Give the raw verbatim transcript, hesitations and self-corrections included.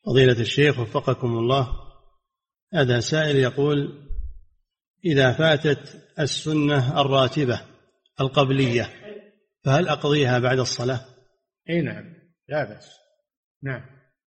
فضيلة الشيخ وفقكم الله، هذا سائل يقول: إذا فاتت السنة الراتبة القبلية فهل أقضيها بعد الصلاة؟ أي نعم، لا بأس. نعم.